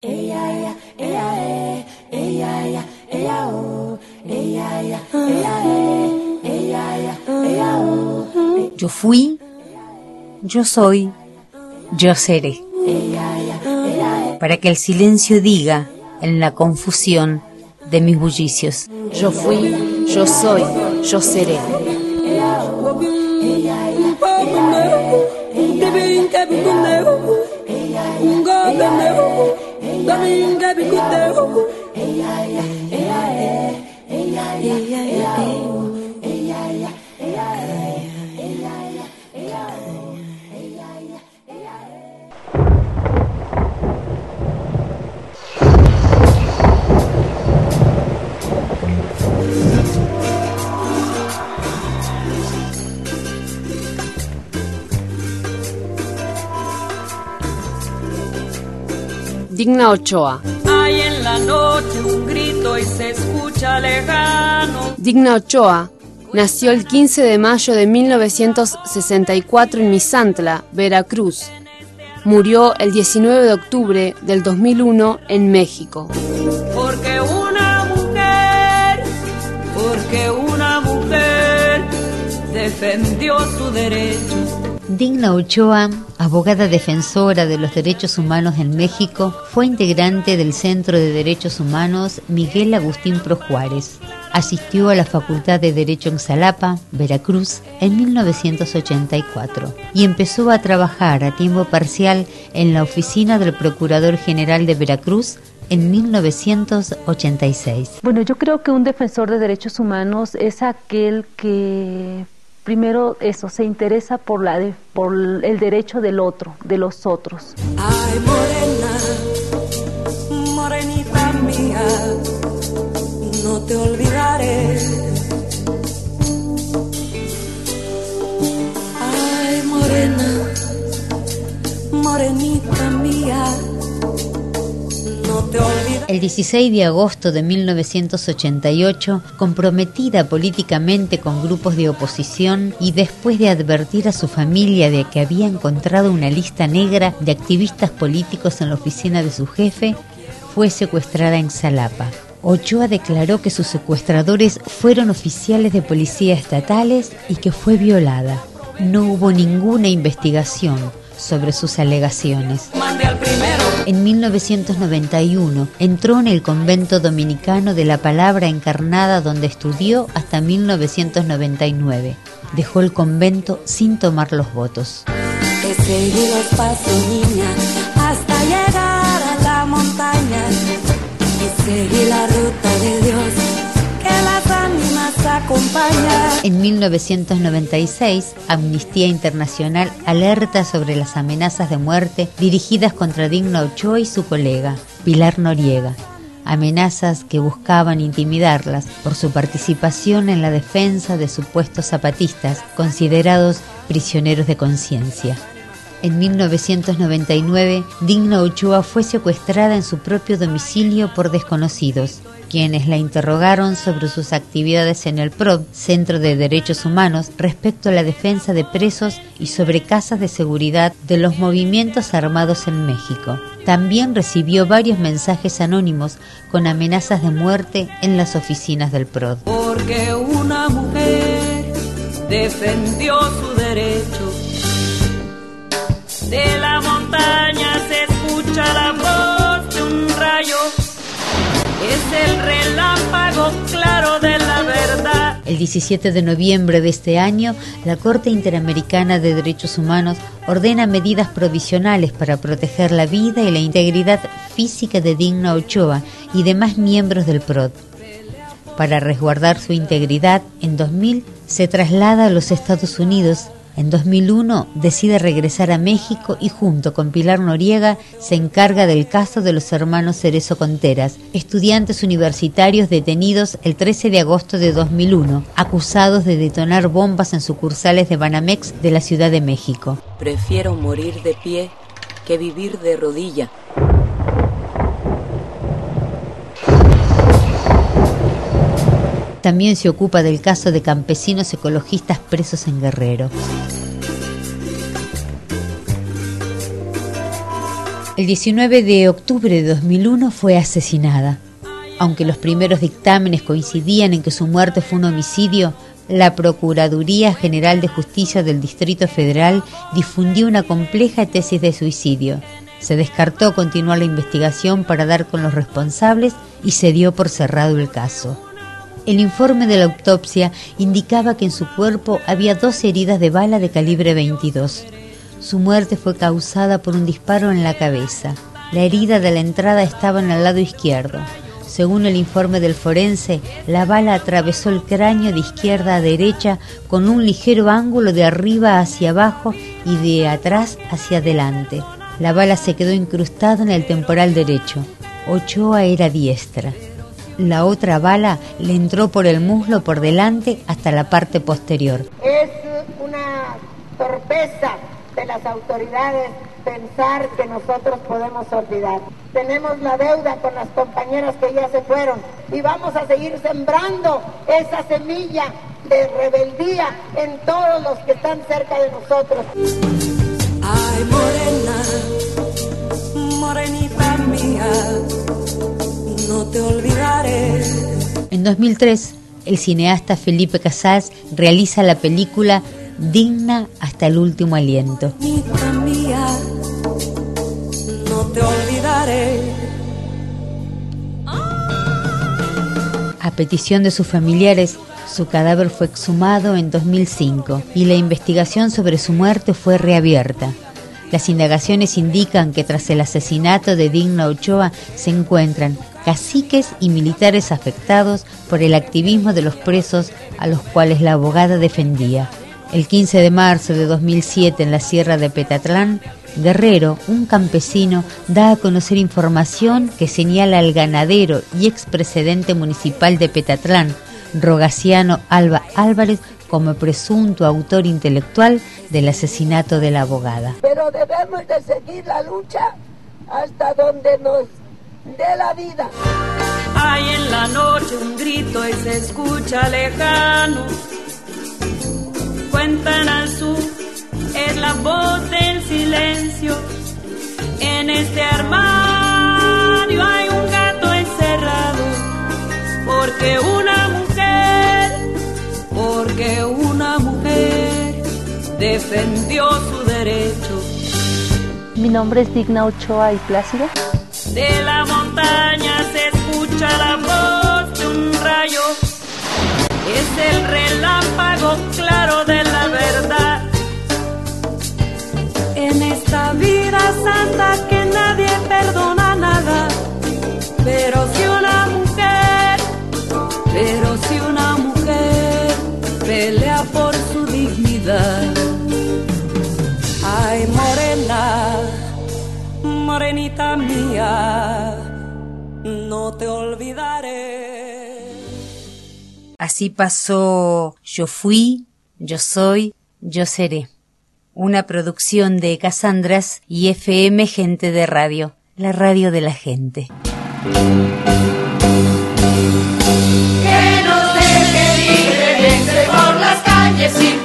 Yo fui, yo soy, yo seré. Para que el silencio diga en la confusión de mis bullicios. Yo fui, yo soy, yo seré. Digna Ochoa. Hay en la noche un grito y se escucha lejano. Digna Ochoa nació el 15 de mayo de 1964 en Misantla, Veracruz. Murió el 19 de octubre del 2001 en México. Porque una mujer defendió su derecho. Digna Ochoa, abogada defensora de los derechos humanos en México, fue integrante del Centro de Derechos Humanos Miguel Agustín Pro Juárez. Asistió a la Facultad de Derecho en Xalapa, Veracruz, en 1984 y empezó a trabajar a tiempo parcial en la oficina del Procurador General de Veracruz en 1986. Bueno, yo creo que un defensor de derechos humanos es aquel que primero se interesa por el derecho del otro, de los otros. Ay, morena, morenita mía, no te olvidaré. Ay, morena, morenita mía, no te olvidaré. El 16 de agosto de 1988, comprometida políticamente con grupos de oposición y después de advertir a su familia de que había encontrado una lista negra de activistas políticos en la oficina de su jefe, fue secuestrada en Xalapa. Ochoa declaró que sus secuestradores fueron oficiales de policía estatales y que fue violada. No hubo ninguna investigación sobre sus alegaciones. En 1991 entró en el convento dominicano de la Palabra Encarnada, donde estudió hasta 1999. Dejó el convento sin tomar los votos. He seguido el paso, niña, hasta llegar a la montaña y seguí la ruta de Dios que las ánimas acompañan. En 1996, Amnistía Internacional alerta sobre las amenazas de muerte dirigidas contra Digna Ochoa y su colega, Pilar Noriega. Amenazas que buscaban intimidarlas por su participación en la defensa de supuestos zapatistas considerados prisioneros de conciencia. En 1999, Digna Ochoa fue secuestrada en su propio domicilio por desconocidos, quienes la interrogaron sobre sus actividades en el PROD, Centro de Derechos Humanos, respecto a la defensa de presos y sobre casas de seguridad de los movimientos armados en México. También recibió varios mensajes anónimos con amenazas de muerte en las oficinas del PROD. Porque una mujer defendió su derecho. De la montaña se escucha la voz de un rayo. Es el relámpago claro de la verdad. El 17 de noviembre de este año, la Corte Interamericana de Derechos Humanos ordena medidas provisionales para proteger la vida y la integridad física de Digna Ochoa y demás miembros del PROD. Para resguardar su integridad, en 2000 se traslada a los Estados Unidos. En 2001 decide regresar a México y junto con Pilar Noriega se encarga del caso de los hermanos Cerezo Conteras, estudiantes universitarios detenidos el 13 de agosto de 2001, acusados de detonar bombas en sucursales de Banamex de la Ciudad de México. Prefiero morir de pie que vivir de rodilla. También se ocupa del caso de campesinos ecologistas presos en Guerrero. El 19 de octubre de 2001 fue asesinada. Aunque los primeros dictámenes coincidían en que su muerte fue un homicidio, la Procuraduría General de Justicia del Distrito Federal difundió una compleja tesis de suicidio. Se descartó continuar la investigación para dar con los responsables y se dio por cerrado el caso. El informe de la autopsia indicaba que en su cuerpo había 2 heridas de bala de calibre 22. Su muerte fue causada por un disparo en la cabeza. La herida de la entrada estaba en el lado izquierdo. Según el informe del forense, la bala atravesó el cráneo de izquierda a derecha con un ligero ángulo de arriba hacia abajo y de atrás hacia adelante. La bala se quedó incrustada en el temporal derecho. Ochoa era diestra. La otra bala le entró por el muslo por delante hasta la parte posterior. Es una torpeza de las autoridades pensar que nosotros podemos olvidar. Tenemos la deuda con las compañeras que ya se fueron y vamos a seguir sembrando esa semilla de rebeldía en todos los que están cerca de nosotros. Ay, morena, morenita mía, no te olvidaré. En 2003, el cineasta Felipe Casals realiza la película Digna hasta el último aliento. Morenita mía, no te olvidaré. A petición de sus familiares, su cadáver fue exhumado en 2005 y la investigación sobre su muerte fue reabierta. Las indagaciones indican que tras el asesinato de Digna Ochoa se encuentran caciques y militares afectados por el activismo de los presos a los cuales la abogada defendía. El 15 de marzo de 2007 en la sierra de Petatlán, Guerrero, un campesino, da a conocer información que señala al ganadero y expresidente municipal de Petatlán, Rogaciano Alba Álvarez, como presunto autor intelectual del asesinato de la abogada. Pero debemos de seguir la lucha hasta donde nos dé la vida. Hay en la noche un grito y se escucha lejano. Cuentan al sur, es la voz del silencio. En este armario hay un gato encerrado, porque una mujer defendió su derecho. Mi nombre es Digna Ochoa y Plácido. De la montaña se escucha la voz de un rayo. Es el relámpago claro de la verdad. En esta vida santa que nadie perdona nada, pero si una mujer pelea por su dignidad. Ay, morena, morenita mía, no te olvidaré. Así pasó Yo fui, yo soy, yo seré. Una producción de Casandras y FM Gente de Radio, la radio de la gente. Que nos deje libre entre por las calles y